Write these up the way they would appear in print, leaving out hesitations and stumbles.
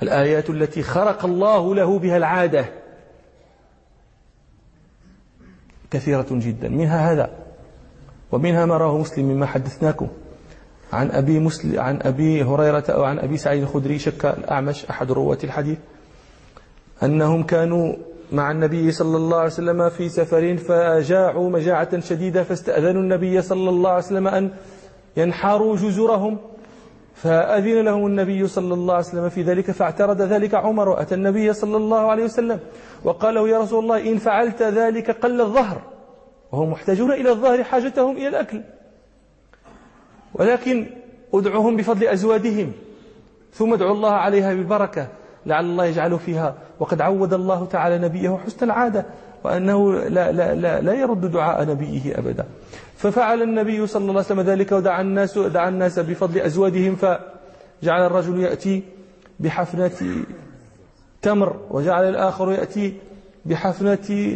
الآيات التي خرق الله له بها العادة كثيرة جدا، منها هذا، ومنها ما رواه مسلم مما حدثناكم عن أبي هريرة أو عن أبي سعيد الخدري، شك الأعمش أحد رواة الحديث، أنهم كانوا مع النبي صلى الله عليه وسلم في سفر فجاعوا مجاعة شديدة، فاستأذنوا النبي صلى الله عليه وسلم أن ينحروا جزرهم، فأذن لهم النبي صلى الله عليه وسلم في ذلك، فاعترض ذلك عمر وأتى النبي صلى الله عليه وسلم وقال له: يا رسول الله، إن فعلت ذلك قل الظهر، وهم محتاجون إلى الظهر حاجتهم إلى الأكل، ولكن ادعوهم بفضل أزوادهم ثم ادعوا الله عليها بالبركة لعل الله يجعل فيها. وقد عود الله تعالى نبيه حسن العادة، وأنه لا يرد دعاء نبيه أبدا. ففعل النبي صلى الله عليه وسلم ذلك ودعا الناس بفضل أزوادهم، فجعل الرجل يأتي بحفنة تمر، وجعل الآخر يأتي بحفنة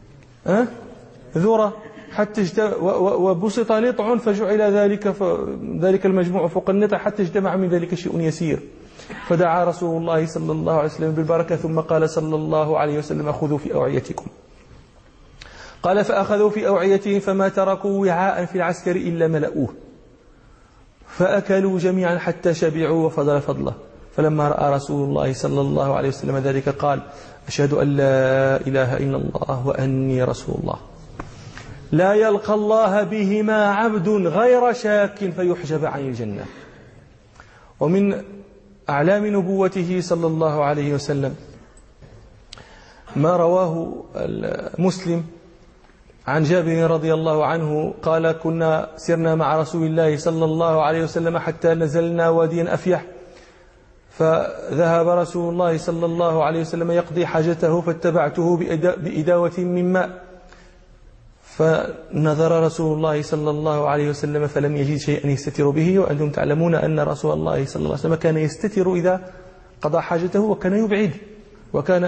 ذرة، حتى وبسط نطع فجعل ذلك المجموع فوق النطع حتى اجتمع من ذلك شيء يسير. فدعا رسول الله صلى الله عليه وسلم بالبركة، ثم قال صلى الله عليه وسلم: خذوا في أوعيتكم. قال: فأخذوا في أوعيتهم فما تركوا وعاء في العسكر إلا ملأوه، فأكلوا جميعا حتى شبعوا وفضل فضله. فلما رأى رسول الله صلى الله عليه وسلم ذلك قال: أشهد أن لا إله إلا الله وأني رسول الله، لا يلقى الله بهما عبد غير شاك فيحجب عن الجنة. ومن أعلام نبوته صلى الله عليه وسلم ما رواه مسلم عن جابر رضي الله عنه قال: كنا سرنا مع رسول الله صلى الله عليه وسلم حتى نزلنا واديا أفيح، فذهب رسول الله صلى الله عليه وسلم يقضي حاجته، فاتبعته بإداوة من ماء، فنظر رسول الله صلى الله عليه وسلم فلم يجد شيئا يستتر به. وأنتم تعلمون أن رسول الله صلى الله عليه وسلم كان يستتر إذا قضى حاجته، وكان يبعد، وكان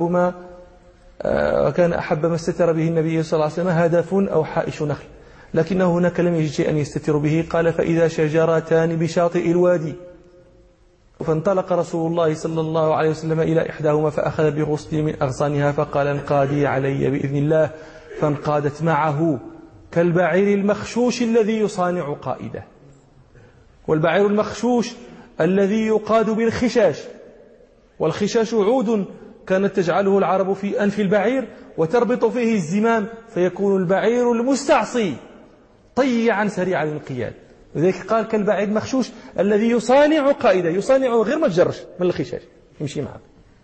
أحب ما استتر به النبي صلى الله عليه وسلم هدف أو حائش نخل، لكنه هناك لم يجد شيئا يستتر به. قال: فإذا شجرتان بشاطئ الوادي، فانطلق رسول الله صلى الله عليه وسلم إلى إحداهما فأخذ بغصن من أغصانها فقال: انقادي علي بإذن الله، فانقادت معه كالبعير المخشوش الذي يصانع قائده. والبعير المخشوش الذي يقاد بالخشاش، والخشاش عود كانت تجعله العرب في أنف البعير وتربط فيه الزمام، فيكون البعير المستعصي طيعا سريع الانقياد. لذلك قال: كالبعير المخشوش الذي يصانع قائده، يصانع غير ما تجرش من الخشاش، يمشي معه.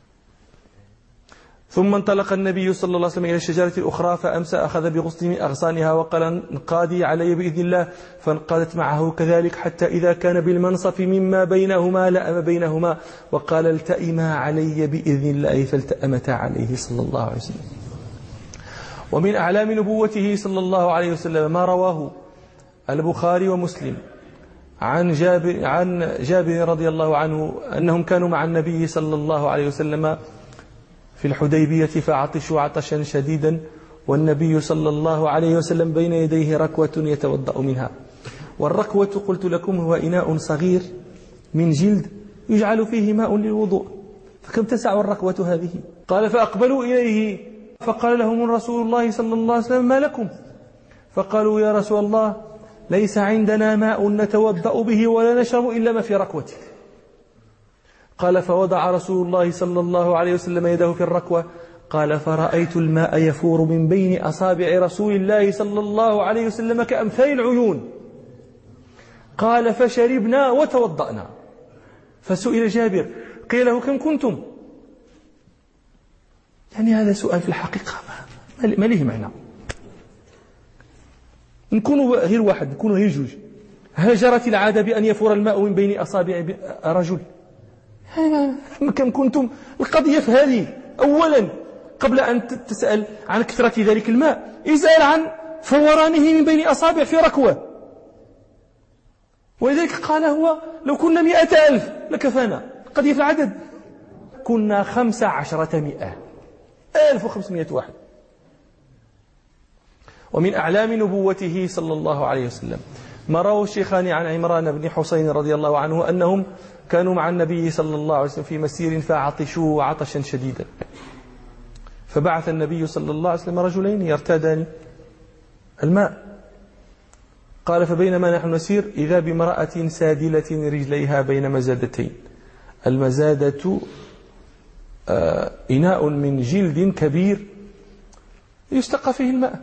ثم انطلق النبي صلى الله عليه وسلم إلى الشجرة الأخرى فأمسى، أخذ بغصن من أغصانها وقال: انقادي علي بإذن الله، فانقادت معه كذلك، حتى إذا كان بالمنصف مما بينهما لأم بينهما، وقال: التئما علي بإذن الله، فالتأمتا عليه صلى الله عليه وسلم. ومن أعلام نبوته صلى الله عليه وسلم ما رواه البخاري ومسلم عن جابر رضي الله عنه أنهم كانوا مع النبي صلى الله عليه وسلم في الحديبية فعطشوا عطشا شديدا، والنبي صلى الله عليه وسلم بين يديه ركوة يتوضأ منها. والركوة قلت لكم هو إناء صغير من جلد يجعل فيه ماء للوضوء، فكم تسع الركوة هذه؟ قال: فأقبلوا إليه فقال لهم رسول الله صلى الله عليه وسلم: ما لكم؟ فقالوا: يا رسول الله، ليس عندنا ماء نتوضأ به ولا نشرب إلا ما في ركوتك. قال: فوضع رسول الله صلى الله عليه وسلم يده في الركوة، قال: فرأيت الماء يفور من بين أصابع رسول الله صلى الله عليه وسلم كأمثال العيون. قال: فشربنا وتوضأنا. فسئل جابر قيل له: كم كنتم؟ يعني هذا سؤال في الحقيقة ما له معنى. نكونوا غير واحد، نكونوا غير جوج. هل جرت العادة بأن يفور الماء من بين أصابع رجل؟ كم كنتم؟ القضية في هذه. أولا قبل أن تسأل عن كثرة ذلك الماء، اسأل عن فورانه من بين أصابع في ركوة. ولذلك قال هو: لو كنا 100,000 لكفانا. القضية في العدد، كنا 15,000 1500 واحد. ومن أعلام نبوته صلى الله عليه وسلم ما رواه الشيخان عن عمران بن حسين رضي الله عنه أنهم كانوا مع النبي صلى الله عليه وسلم في مسير فعطشوا عطشا شديدا، فبعث النبي صلى الله عليه وسلم رجلين يرتادان الماء. قال فبينما نحن نسير إذا بامرأة سادلة رجليها بين مزادتين. المزادة إناء من جلد كبير يستقى فيه الماء.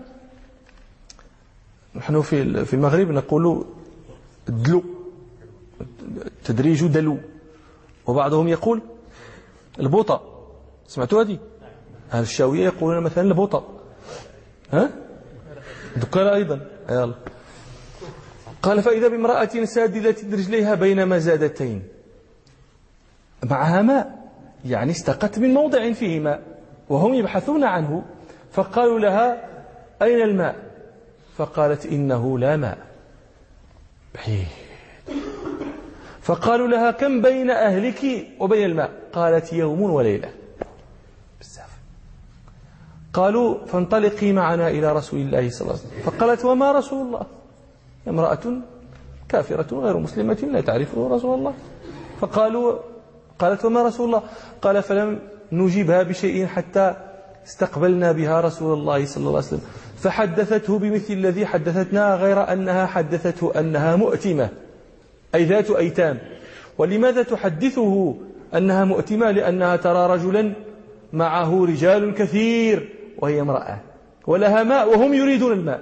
نحن في المغرب نقول دلو، تدريج دلو، وبعضهم يقول البوطة. سمعتوا هذه؟ أهل الشاوية يقولون مثلا البوطة، ها؟ دكارة أيضا. يلا. قال فإذا بامرأة سادلة رجليها بين مزادتين معها ماء، يعني استقت من موضع فيه ماء وهم يبحثون عنه، فقالوا لها أين الماء؟ فقالت إنه لا ماء، بعيد. فقالوا لها كم بين أهلك وبين الماء؟ قالت يوم وليلة، بزاف. قالوا فانطلقي معنا إلى رسول الله صلى الله عليه وسلم. فقالت وما رسول الله؟ امرأة كافرة غير مسلمة لا تعرف رسول الله. قالت وما رسول الله؟ قال فلم نجيبها بشيء حتى استقبلنا بها رسول الله صلى الله عليه وسلم، فحدثته بمثل الذي حدثتنا، غير أنها حدثته أنها مؤتمة، أي ذات أيتام. ولماذا تحدثه أنها مؤتمة؟ لأنها ترى رجلا معه رجال كثير وهي امرأة ولها ماء وهم يريدون الماء،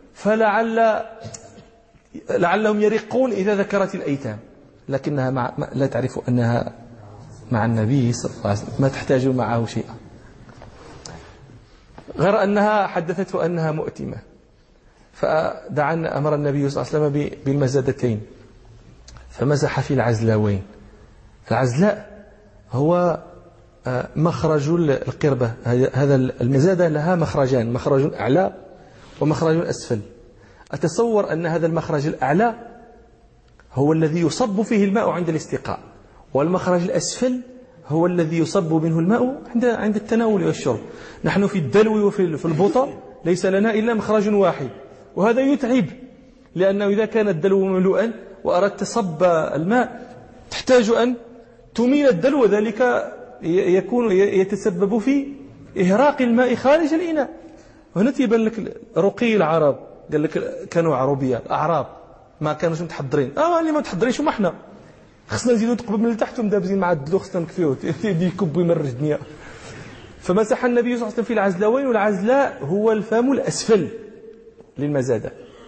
لعلهم يرقون إذا ذكرت الأيتام، لكنها لا تعرف أنها مع النبي صلى الله عليه وسلم، ما تحتاج معه شيئا، غير أنها حدثته أنها مؤتمة. أمر النبي صلى الله عليه وسلم بالمزادتين، فمسح في العزلاوين. العزلاء هو مخرج القربة. هذا المزادة لها مخرجان، مخرج أعلى ومخرج أسفل. أتصور أن هذا المخرج الأعلى هو الذي يصب فيه الماء عند الاستقاء، والمخرج الأسفل هو الذي يصب منه الماء عند التناول والشرب. نحن في الدلو وفي البوطة ليس لنا إلا مخرج واحد، وهذا يتعب، لأنه إذا كان الدلو مملوءا وأردت تصب الماء تحتاج أن تميل الدلو، وذلك يتسبب في إهراق الماء خارج الإناء. وهنا تيبان لك رقي العرب، قال لك كانوا عربية، الأعراب ما كانوش متحضرين. اللي ما متحضرينش هما حنا، خصنا نزيدو تقبل من التحت ومدابزين مع الدلو، خصنا نكفيوه يكب ويمرج الدنيا. فمسح النبي صلى الله عليه وسلم في العزلاوين، والعزلاء هو الفم الأسفل للمزادة.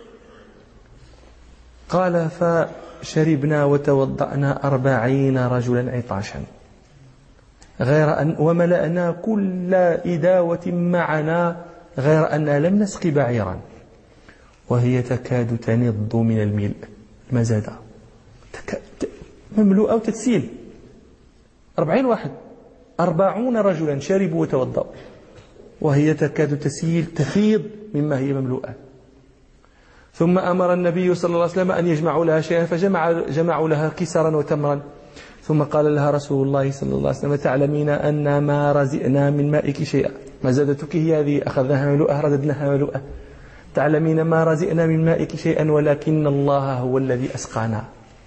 قال فشربنا وتوضأنا 40 رجلا عطاشا، غير أن وملأنا كل إداوة معنا، غير أننا لم نسقي بعيرا، وهي تكاد تنض من الملء. المزادة مملوءة وتتسيل، 40 واحد، 40 رجلا شربوا وتوضأوا، وهي تكاد تسيل تفيض مما هي مملوءة. ثم أمر النبي صلى الله عليه وسلم أن يجمعوا لها شيئا، فجمعوا لها كسرا وتمرا. ثم قال لها رسول الله صلى الله عليه وسلم تعلمين أن ما رزئنا من مائك شيئا، مزادتك هي هذه، أخذناها ملوءة رددناها ملوءة. تعلمين ما رزئنا من مائك شيئا، ولكن الله هو الذي أسقانا.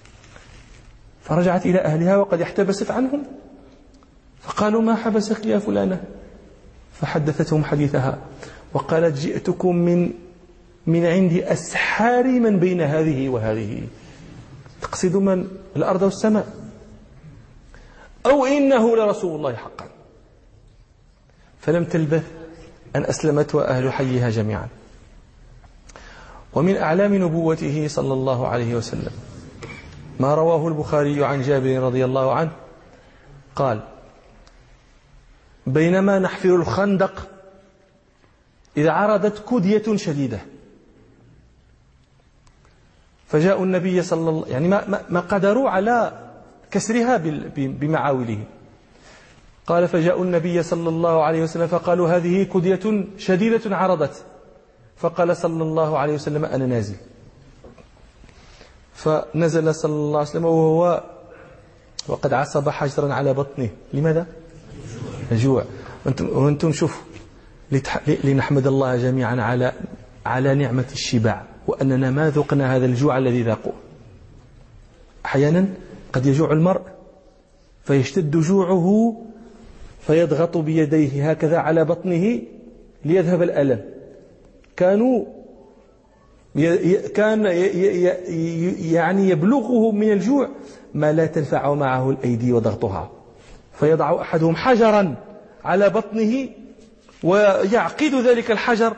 فرجعت إلى أهلها وقد احتبست عنهم، فقالوا ما حبسك يا فلانة؟ فحدثتهم حديثها، وقالت جئتكم من عند أسحار من بين هذه وهذه، تقصد من الأرض والسماء، أو إنه لرسول الله حقا. فلم تلبث أن أسلمت وأهل حيها جميعا. ومن أعلام نبوته صلى الله عليه وسلم ما رواه البخاري عن جابر رضي الله عنه قال بينما نحفر الخندق إذا عرضت كدية شديدة، فجاءوا النبي صلى الله يعني ما قدروا على كسرها بمعاولهم. قال فجاءوا النبي صلى الله عليه وسلم فقالوا هذه كدية شديدة عرضت، فقال صلى الله عليه وسلم أنا نازل. فنزل صلى الله عليه وسلم وقد عصب حجرا على بطنه. لماذا؟ الجوع. وانتم شوفوا لنحمد الله جميعا على نعمة الشبع وأننا ما ذقنا هذا الجوع الذي ذاقوه. أحيانا قد يجوع المرء فيشتد جوعه فيضغط بيديه هكذا على بطنه ليذهب الألم. كان يعني يبلغه من الجوع ما لا تنفع معه الأيدي وضغطها، فيضع أحدهم حجرا على بطنه ويعقد ذلك الحجر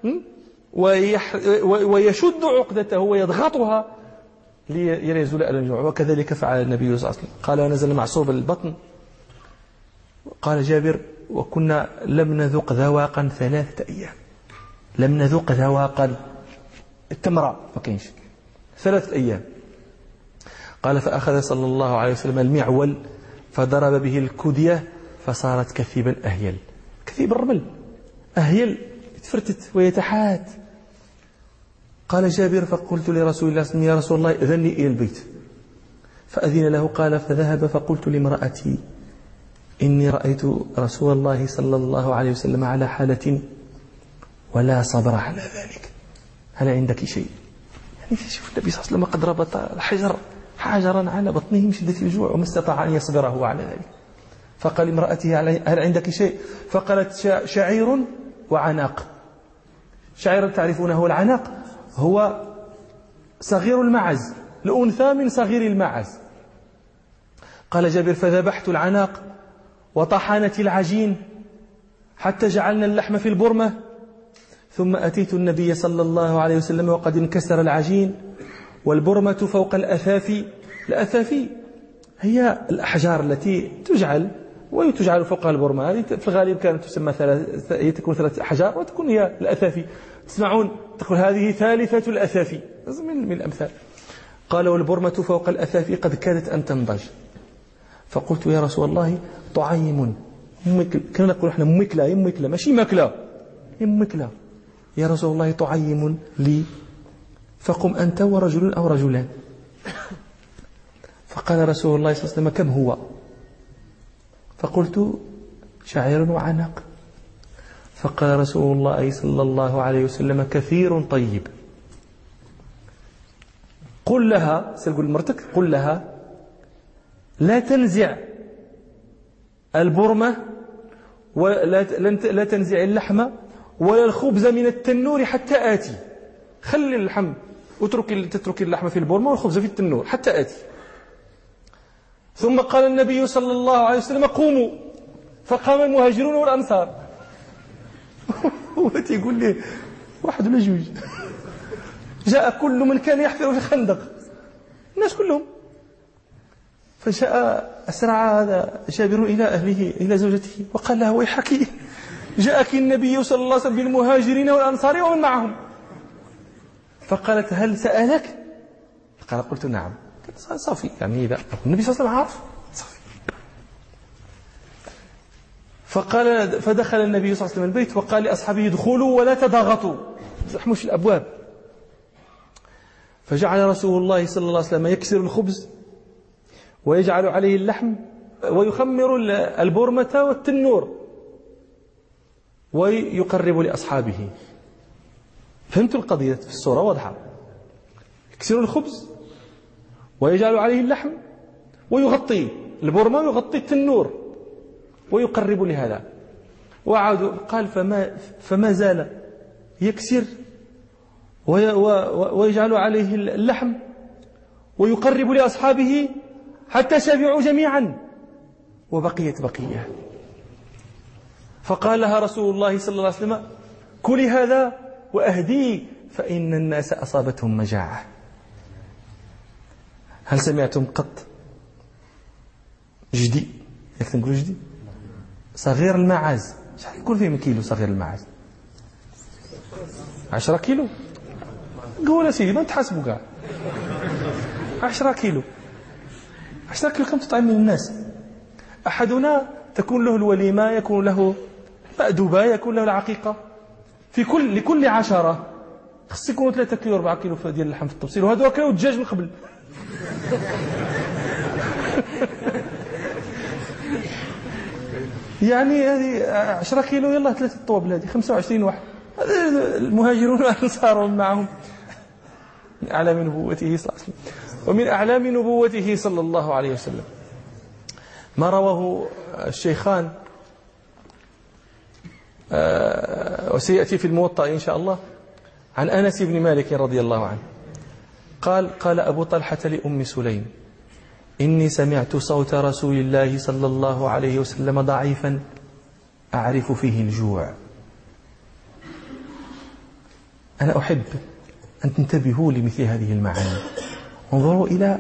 ويشد عقدته ويضغطها ليزول ألم الجوع. وكذلك فعل النبي صلى الله عليه وسلم. قال ونزل معصوب البطن. قال جابر وكنا لم نذق ذواقا 3 أيام. لم نذق ذواقا التمرة ما كاينش 3 أيام. قال فأخذ صلى الله عليه وسلم المعول فضرب به الكدية فصارت كثيبا أهيل، كثيب الرمل أهيل يتفرتت ويتحات. قال جابر فقلت لرسول الله صلى الله عليه وسلم يا رسول الله إذني إلى البيت، فأذن له. قال فذهب فقلت لامرأتي إني رأيت رسول الله صلى الله عليه وسلم على حالة ولا صبر على ذلك، هل عندك شيء؟ يعني شوف النبي صلى الله عليه وسلم قد ربط حجرا على بطنه من شدة الجوع وما استطاع أن يصبر هو على ذلك. فقال امرأته هل عندك شيء؟ فقالت شعير وعناق. شعير تعرفونه، العناق هو صغير المعز، الأنثى من صغير المعز. قال جابر فذبحت العناق وطحنت العجين حتى جعلنا اللحم في البرمة، ثم أتيت النبي صلى الله عليه وسلم وقد انكسر العجين والبرمة فوق الأثافي. الأثافي هي الأحجار التي تجعل فوقها البرمة. هذه في الغالب كانت تسمى هي تكون 3 أحجار وتكون هي الأثافي. تسمعون تقول هذه ثالثة الأثافي من الأمثال. قال والبرمة فوق الأثافي قد كادت أن تنضج. فقلت يا رسول الله طعيم كنا نقول احنا مكلة ماشي مكلة مكلة. يا رسول الله طعيم لي فقم أنت ورجل أو رجلان. فقال رسول الله صلى الله عليه وسلم كم هو؟ فقلت شعير وعناق. فقال رسول الله صلى الله عليه وسلم كثير طيب. قل لها سأقول مرتك قل لها لا تنزع البرمة ولا تنزع اللحم ولا الخبز من التنور حتى آتي. خلي اللحم تترك اللحم في البرمة والخبز في التنور حتى آتي. ثم قال النبي صلى الله عليه وسلم قوموا. فقام المهاجرون والأنصار. هو يقول لي 1 ولا 2. جاء كل من كان يحفر في الخندق، الناس كلهم. فجاء أسرع هذا جابر إلى أهله إلى زوجته وقال لها ويحك جاءك النبي صلى الله عليه وسلم بالمهاجرين والأنصار ومن معهم. فقالت هل سألك؟ قال قلت نعم. صافي يعني إذا النبي صلى الله عليه وسلم عارف صافي. فدخل النبي صلى الله عليه وسلم البيت وقال لأصحابه ادخلوا ولا تضاغطوا، تزحموا في الأبواب. فجعل رسول الله صلى الله عليه وسلم يكسر الخبز ويجعل عليه اللحم ويخمر البرمة والتنور ويقرب لأصحابه. فهمت القضية في الصورة واضحة. يكسر الخبز ويجعل عليه اللحم ويغطي البرمة ويغطي التنور ويقرب لهذا. وعاد قال فما زال يكسر ويجعل عليه اللحم ويقرب لأصحابه حتى شبعوا جميعا وبقيت بقية. فقال لها رسول الله صلى الله عليه وسلم كلي هذا وأهدي فإن الناس أصابتهم مجاعة. هل سمعتم قط جدي نقول جدي صغير المعاز شحال يكون فيه من كيلو صغير المعاز؟ 10 كيلو. قول سيدي ما تحاسبوا كاع 10 كيلو. 10 كيلو كم تطعم من الناس؟ أحدنا تكون له الوليمة، يكون له مأدوبة، يكون له العقيقة. لكل 10 خص يكونوا 3 كيلو 4 كيلو ديال اللحم في التبصير، وهذو كانوا الدجاج من قبل. يعني هذه 10 كيلو يلا 3 طوابل، هذه 25 واحد. المهاجرون والأنصار معهم من أعلام نبوته صلى الله عليه وسلم. ومن أعلام نبوته صلى الله عليه وسلم ما رواه الشيخان وسيأتي في الموطأ إن شاء الله عن أنس بن مالك رضي الله عنه قال أبو طلحة لأم سليم: إني سمعت صوت رسول الله صلى الله عليه وسلم ضعيفا أعرف فيه الجوع. أنا أحب أن تنتبهوا لمثل هذه المعاني. انظروا إلى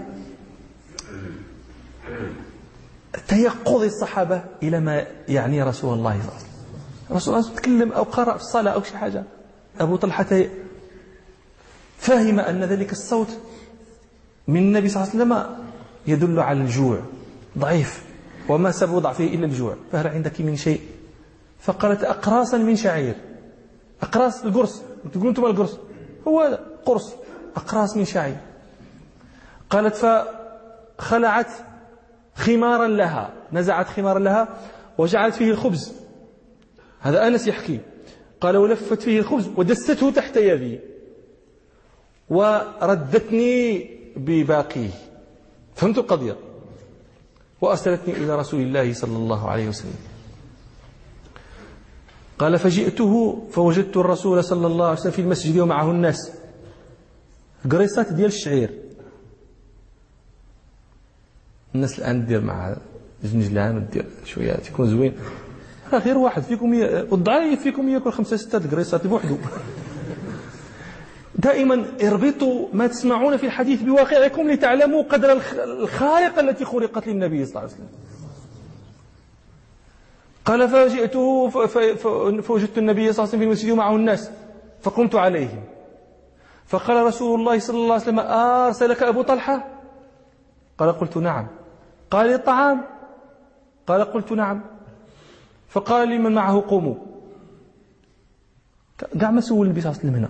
تيقظ الصحابة إلى ما يعني رسول الله صلى الله عليه وسلم. رسول الله تكلم أو قرأ في الصلاة أو شيء حاجة، أبو طلحة فهم أن ذلك الصوت من النبي صلى الله عليه وسلم يدل على الجوع، ضعيف، وما سبب ضعفه إلا الجوع. فهل عندك من شيء؟ فقالت: أقراصا من شعير. أقراص القرص، تقولون أنتم القرص، هو هذا قرص، أقراص من شعير. قالت: فخلعت خمارا لها، نزعت خمارا لها وجعلت فيه الخبز. هذا أنس يحكي. قال: ولفت فيه الخبز ودسته تحت يدي وردتني بباقيه. فهمت القضية؟ وأرسلتني إلى رسول الله صلى الله عليه وسلم. قال: فجئته فوجدت الرسول صلى الله عليه وسلم في المسجد ومعه الناس. قريصات ديال الشعير. الناس الآن دير مع جنجلان دير شوية تكون زوين. غير واحد فيكم والضعيف فيكم يأكل 5-6 قريصات بوحده. دائما اربطوا ما تسمعون في الحديث بواقعكم لتعلموا قدر الخارقة التي خلقت للنبي صلى الله عليه وسلم. قال: فجئته فوجدت النبي صلى الله عليه وسلم في المسجد ومعه الناس فقمت عليهم. فقال رسول الله صلى الله عليه وسلم: أرسلك أبو طلحة؟ قال: قلت نعم. قال: الطعام؟ قال: قلت نعم. فقال لمن معه: قوموا. قاع ما سول النبي صلى الله عليه وسلم هنا.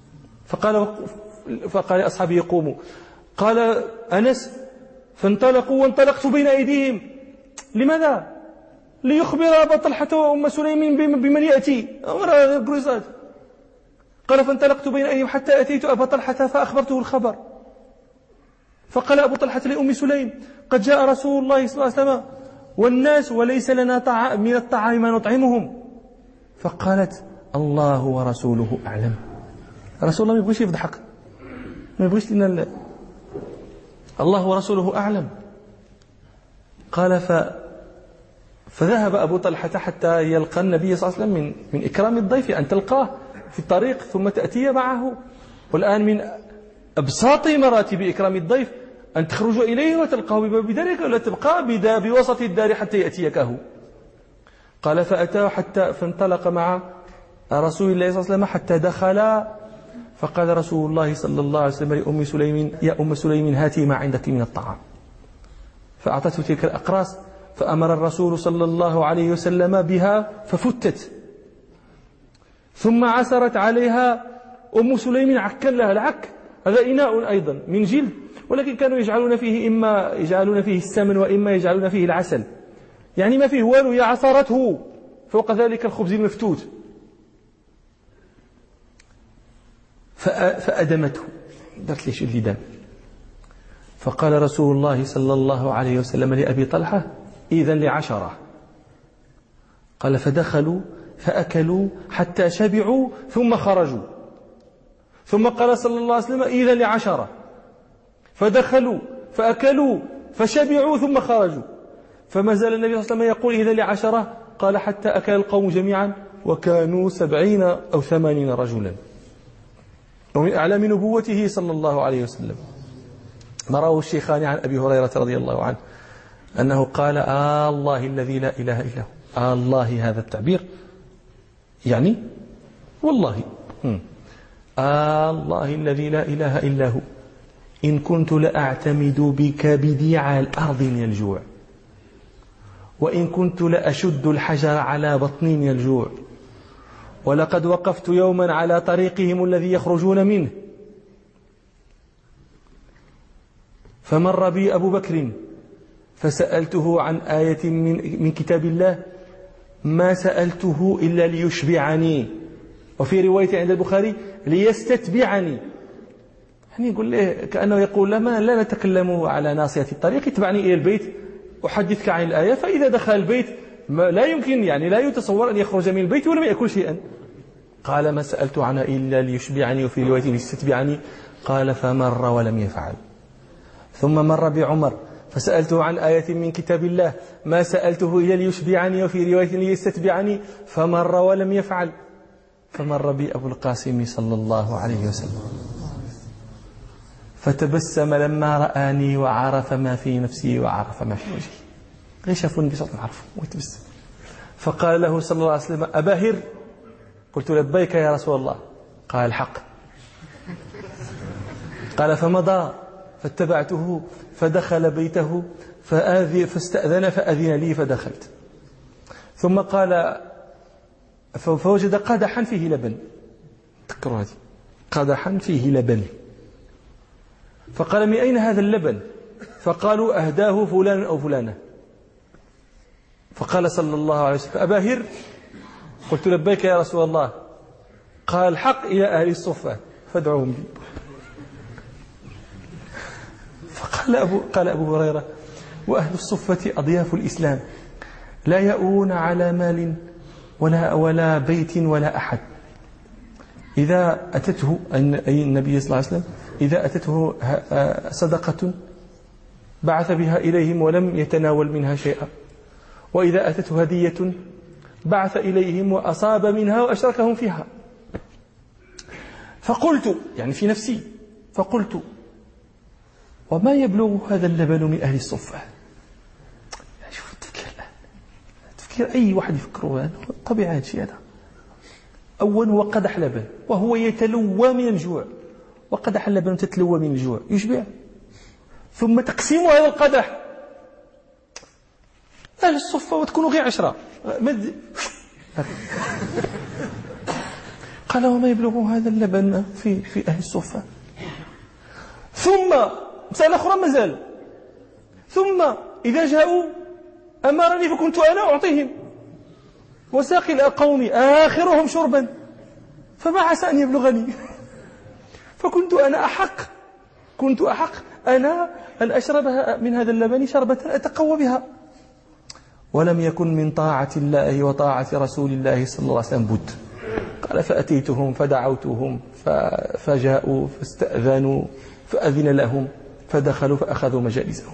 فقال لأصحابه: قوموا. قال أنس: فانطلقوا وانطلقت بين أيديهم. لماذا؟ ليخبر أبا طلحة وأم سليم بمن يأتي. قال: فانطلقت بين أيديهم حتى أتيت أبا طلحة فأخبرته الخبر. فقال أبو طلحة لأم سليم: قد جاء رسول الله صلى الله عليه وسلم والناس وليس لنا من الطعام ما نطعمهم. فقالت: الله ورسوله أعلم. رسول الله ما يبغيش يفضحك، ما يبغيش لنا الله ورسوله أعلم. قال: فذهب أبو طلحة حتى يلقى النبي صلى الله عليه وسلم من إكرام الضيف أن تلقاه في الطريق ثم تأتي معه. والآن من أبساط مراتب إكرام الضيف أن تخرج إليه وتلقاه بباب دارك ولا تبقى بوسط الدار حتى يأتيك هو. قال: فأتاه حتى فانطلق مع رسول الله صلى الله عليه وسلم حتى دخل. فقال رسول الله صلى الله عليه وسلم لأم سليم: يا أم سليم هاتي ما عندك من الطعام. فأعطته تلك الأقراص فأمر الرسول صلى الله عليه وسلم بها ففتت، ثم عسرت عليها أم سليم عكا لها. العك هذا إناء أيضا من جلد، ولكن كانوا يجعلون فيه إما يجعلون فيه السمن وإما يجعلون فيه العسل، يعني ما فيه والو، هي عصرته فوق ذلك الخبز المفتوت فأدمته، درت لي شو اللي دام. فقال رسول الله صلى الله عليه وسلم لأبي طلحة: إذن ل10. قال: فدخلوا فأكلوا حتى شبعوا ثم خرجوا. ثم قال صلى الله عليه وسلم: إذن ل10. فدخلوا فأكلوا فشبعوا ثم خرجوا. فما زال النبي صلى الله عليه وسلم يقول: إذن ل10. قال: حتى أكل القوم جميعا وكانوا 70 أو 80 رجلا. ومن أعلام نبوته صلى الله عليه وسلم ما رواه الشيخان عن أبي هريرة رضي الله عنه أنه قال: الله الذي لا إله إلا هو. الله هذا التعبير يعني والله الله الذي لا إله إلا هو إن كنت لأعتمد بكبدي على الأرض من الجوع، وإن كنت لأشد الحجر على بطني من الجوع، ولقد وقفت يوما على طريقهم الذي يخرجون منه فمر بي أبو بكر فسألته عن آية من كتاب الله ما سألته إلا ليشبعني، وفي رواية عند البخاري ليستتبعني. يعني يقول له كأنه يقول له ما لا نتكلم على ناصية الطريق، اتبعني إلى البيت أحدثك عن الآية. فإذا دخل البيت لا يمكن يعني لا يتصور أن يخرج من البيت ولم يأكل شيئا. قال ما سألت عنها إلا ليشبعني وفي رواية ليستتبعني. قال فمر ولم يفعل. ثم مر بعمر فسألته عن آية من كتاب الله ما سألته إلا ليشبعني وفي رواية ليستتبعني فمر ولم يفعل. فمر بي أبو القاسم صلى الله عليه وسلم فتبسم لما رآني وعرف ما في نفسي وعرف ما في وجهي. غير شافوني بصوت عرفه ويتبسم. فقال له صلى الله عليه وسلم أبا هر؟ قلت لبيك يا رسول الله. قال الحق. قال فمضى فاتبعته فدخل بيته فاستأذن فأذن لي فدخلت. ثم قال فوجد قدحا فيه لبن، تذكروا هذه، قدحا فيه لبن. فقال من أين هذا اللبن؟ فقالوا أهداه فلان أو فلانة. فقال صلى الله عليه وسلم أبا هر؟ قلت لبيك يا رسول الله. قال الحق إلى أهل الصفة فادعوهم لي. قال أبو هريرة وأهل الصفة أضياف الإسلام لا يأوون على مال ولا بيت ولا أحد. إذا أتته أي النبي صلى الله عليه وسلم إذا أتته صدقة بعث بها إليهم ولم يتناول منها شيئا، وإذا أتته هدية بعث إليهم وأصاب منها وأشركهم فيها. فقلت يعني في نفسي فقلت وما يبلغ هذا اللبن من أهل الصفة؟ شوف تفكير أي واحد يفكره طبيعي الشيء هذا. أول هو قدح لبن وهو يتلوى من الجوع، وقدح اللبن تتلوى من الجوع يشبع، ثم تقسيم هذا القدح أهل الصفة وتكونوا غير 10. قال وما يبلغ هذا اللبن في أهل الصفة؟ ثم مسألة أخرى مازال. ثم إذا جاءوا أمرني فكنت أنا أعطيهم وساقي قومي آخرهم شربا فما عسى أن يبلغني. فكنت أنا أحق أنا أن أشربها من هذا اللبن شربة أتقوى بها. ولم يكن من طاعة الله وطاعة رسول الله صلى الله عليه وسلم بد. قال فأتيتهم فدعوتهم فجاءوا فاستأذنوا فأذن لهم فدخلوا فأخذوا مجالسهم.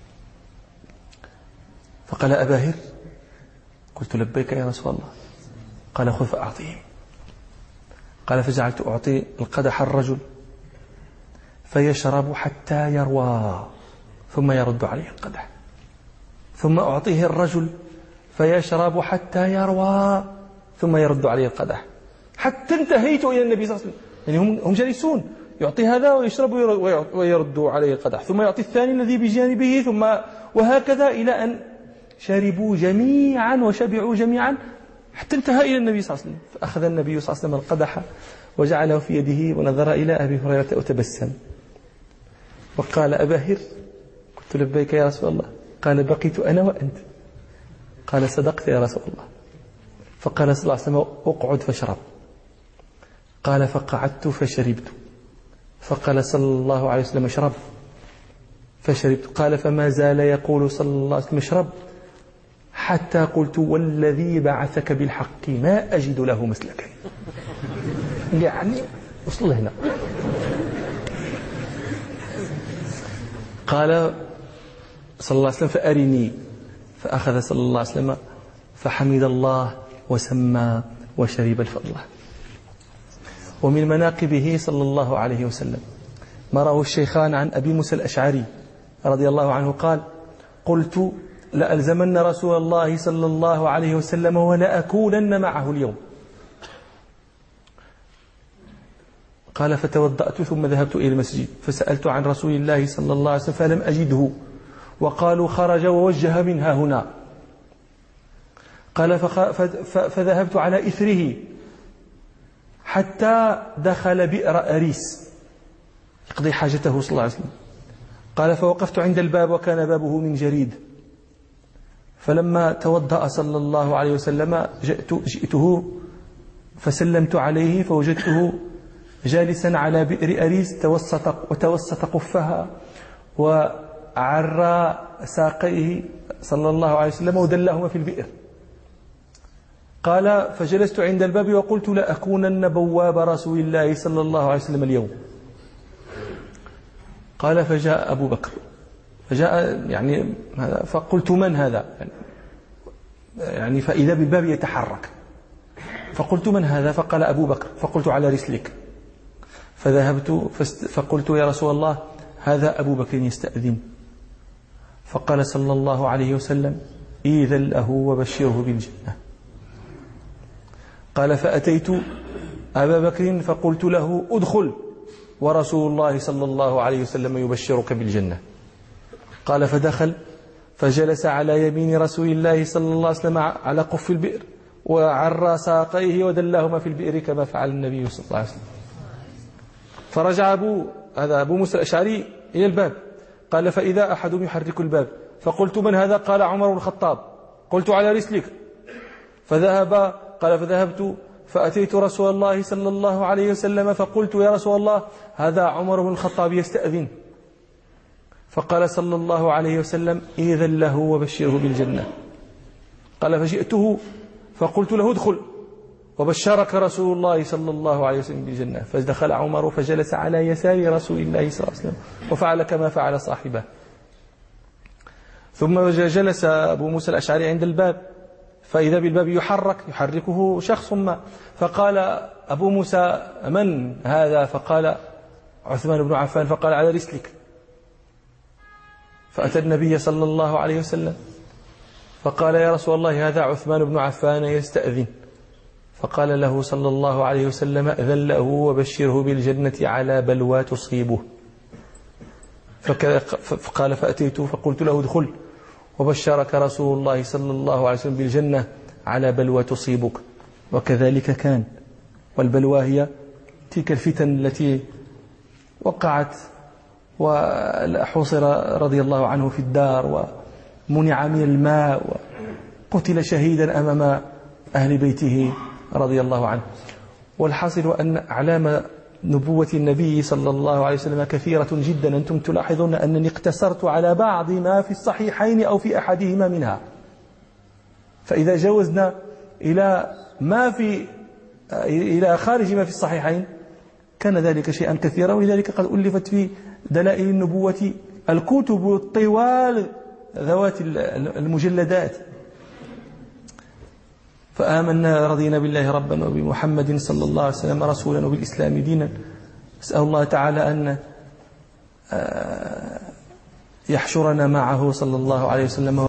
فقال أبا هر؟ قلت لبيك يا رسول الله. قال خذ فأعطيهم. قال فجعلت أعطي القدح الرجل فيشرب حتى يروى ثم يرد عليه القدح، ثم أعطيه الرجل فيشرب حتى يروى ثم يرد عليه القدح، حتى انتهيت إلى النبي صلى الله عليه وسلم. يعني هم جالسون يعطي هذا ويشرب ويرد عليه القدح، ثم يعطي الثاني الذي بجانبه، ثم وهكذا إلى أن شربوا جميعا وشبعوا جميعا حتى انتهى إلى النبي صلى الله عليه وسلم. فأخذ النبي صلى الله عليه وسلم القدح وجعله في يده ونظر إلى أبي هريرة وتبسم وقال أبا هر؟ قلت لبيك يا رسول الله. قال بقيت أنا وأنت. قال صدقت يا رسول الله. فقال صلى الله عليه وسلم اقعد فاشرب. قال فقعدت فشربت. فقال صلى الله عليه وسلم اشرب فشربت. قال فما زال يقول صلى الله عليه وسلم اشرب حتى قلت والذي بعثك بالحق ما أجد له مسلكا. يعني وصل هنا. قال صلى الله عليه وسلم فأرني. فأخذ صلى الله عليه وسلم فحمد الله وسمى وشرب الفضل. ومن مناقبه صلى الله عليه وسلم ما رواه الشيخان عن أبي موسى الأشعري رضي الله عنه قال قلت لألزمن رسول الله صلى الله عليه وسلم ولأكونن معه اليوم. قال فتوضأت ثم ذهبت إلى المسجد فسألت عن رسول الله صلى الله عليه وسلم فلم أجده، وقالوا خرج ووجه منها هنا. قال فذهبت على إثره حتى دخل بئر أريس يقضي حاجته صلى الله عليه وسلم. قال فوقفت عند الباب وكان بابه من جريد، فلما توضأ صلى الله عليه وسلم جئته فسلمت عليه فوجدته جالسا على بئر أريس وتوسط قفها وعرى ساقيه صلى الله عليه وسلم ودلهما في البئر. قال فجلست عند الباب وقلت لأكونن بواب رسول الله صلى الله عليه وسلم اليوم. قال فجاء أبو بكر فقلت من هذا فإذا بالباب يتحرك، فقلت من هذا؟ فقال أبو بكر. فقلت على رسلك. فذهبت فقلت يا رسول الله هذا أبو بكر يستأذن. فقال صلى الله عليه وسلم إذن له وبشره بالجنة. قال فأتيت أبا بكر فقلت له أدخل ورسول الله صلى الله عليه وسلم يبشرك بالجنة. قال فدخل فجلس على يمين رسول الله صلى الله عليه وسلم على قف البئر وعرى ساقيه ودلهما في البئر كما فعل النبي صلى الله عليه وسلم. فرجع أبو موسى الأشعري إلى الباب. قال فإذا أحد يحرك الباب. فقلت من هذا؟ قال عمر بن الخطاب. قلت على رسلك. قال فذهبت فأتيت رسول الله صلى الله عليه وسلم فقلت يا رسول الله هذا عمر بن الخطاب يستأذن. فقال صلى الله عليه وسلم إذن له وبشره بالجنة. قال فجئته فقلت له ادخل وبشرك رسول الله صلى الله عليه وسلم بالجنة. فدخل عمر فجلس على يسار رسول الله صلى الله عليه وسلم وفعل كما فعل صاحبه. ثم جلس أبو موسى الأشعري عند الباب فإذا بالباب يحركه شخص ما. فقال أبو موسى من هذا؟ فقال عثمان بن عفان. فقال على رسلك. فأتى النبي صلى الله عليه وسلم فقال يا رسول الله هذا عثمان بن عفان يستأذن. فقال له صلى الله عليه وسلم أذن له وبشره بالجنة على بلوى تصيبه. فقال فأتيت فقلت له ادخل وبشرك رسول الله صلى الله عليه وسلم بالجنة على بلوى تصيبك. وكذلك كان. والبلوى هي تلك الفتن التي وقعت وحوصر رضي الله عنه في الدار ومنع من الماء وقتل شهيدا أمام أهل بيته رضي الله عنه. والحاصل أن أعلام نبوة النبي صلى الله عليه وسلم كثيرة جدا. أنتم تلاحظون أنني اقتصرت على بعض ما في الصحيحين أو في أحدهما منها. فإذا جوزنا إلى خارج ما في الصحيحين كان ذلك شيئا كثيرا. ولذلك قد ألفت في دلائل النبوة الكتب الطوال ذوات المجلدات. فآمنا رضينا بالله ربا وبمحمد صلى الله عليه وسلم رسولا وبالإسلام دينا. أسأل الله تعالى أن يحشرنا معه صلى الله عليه وسلم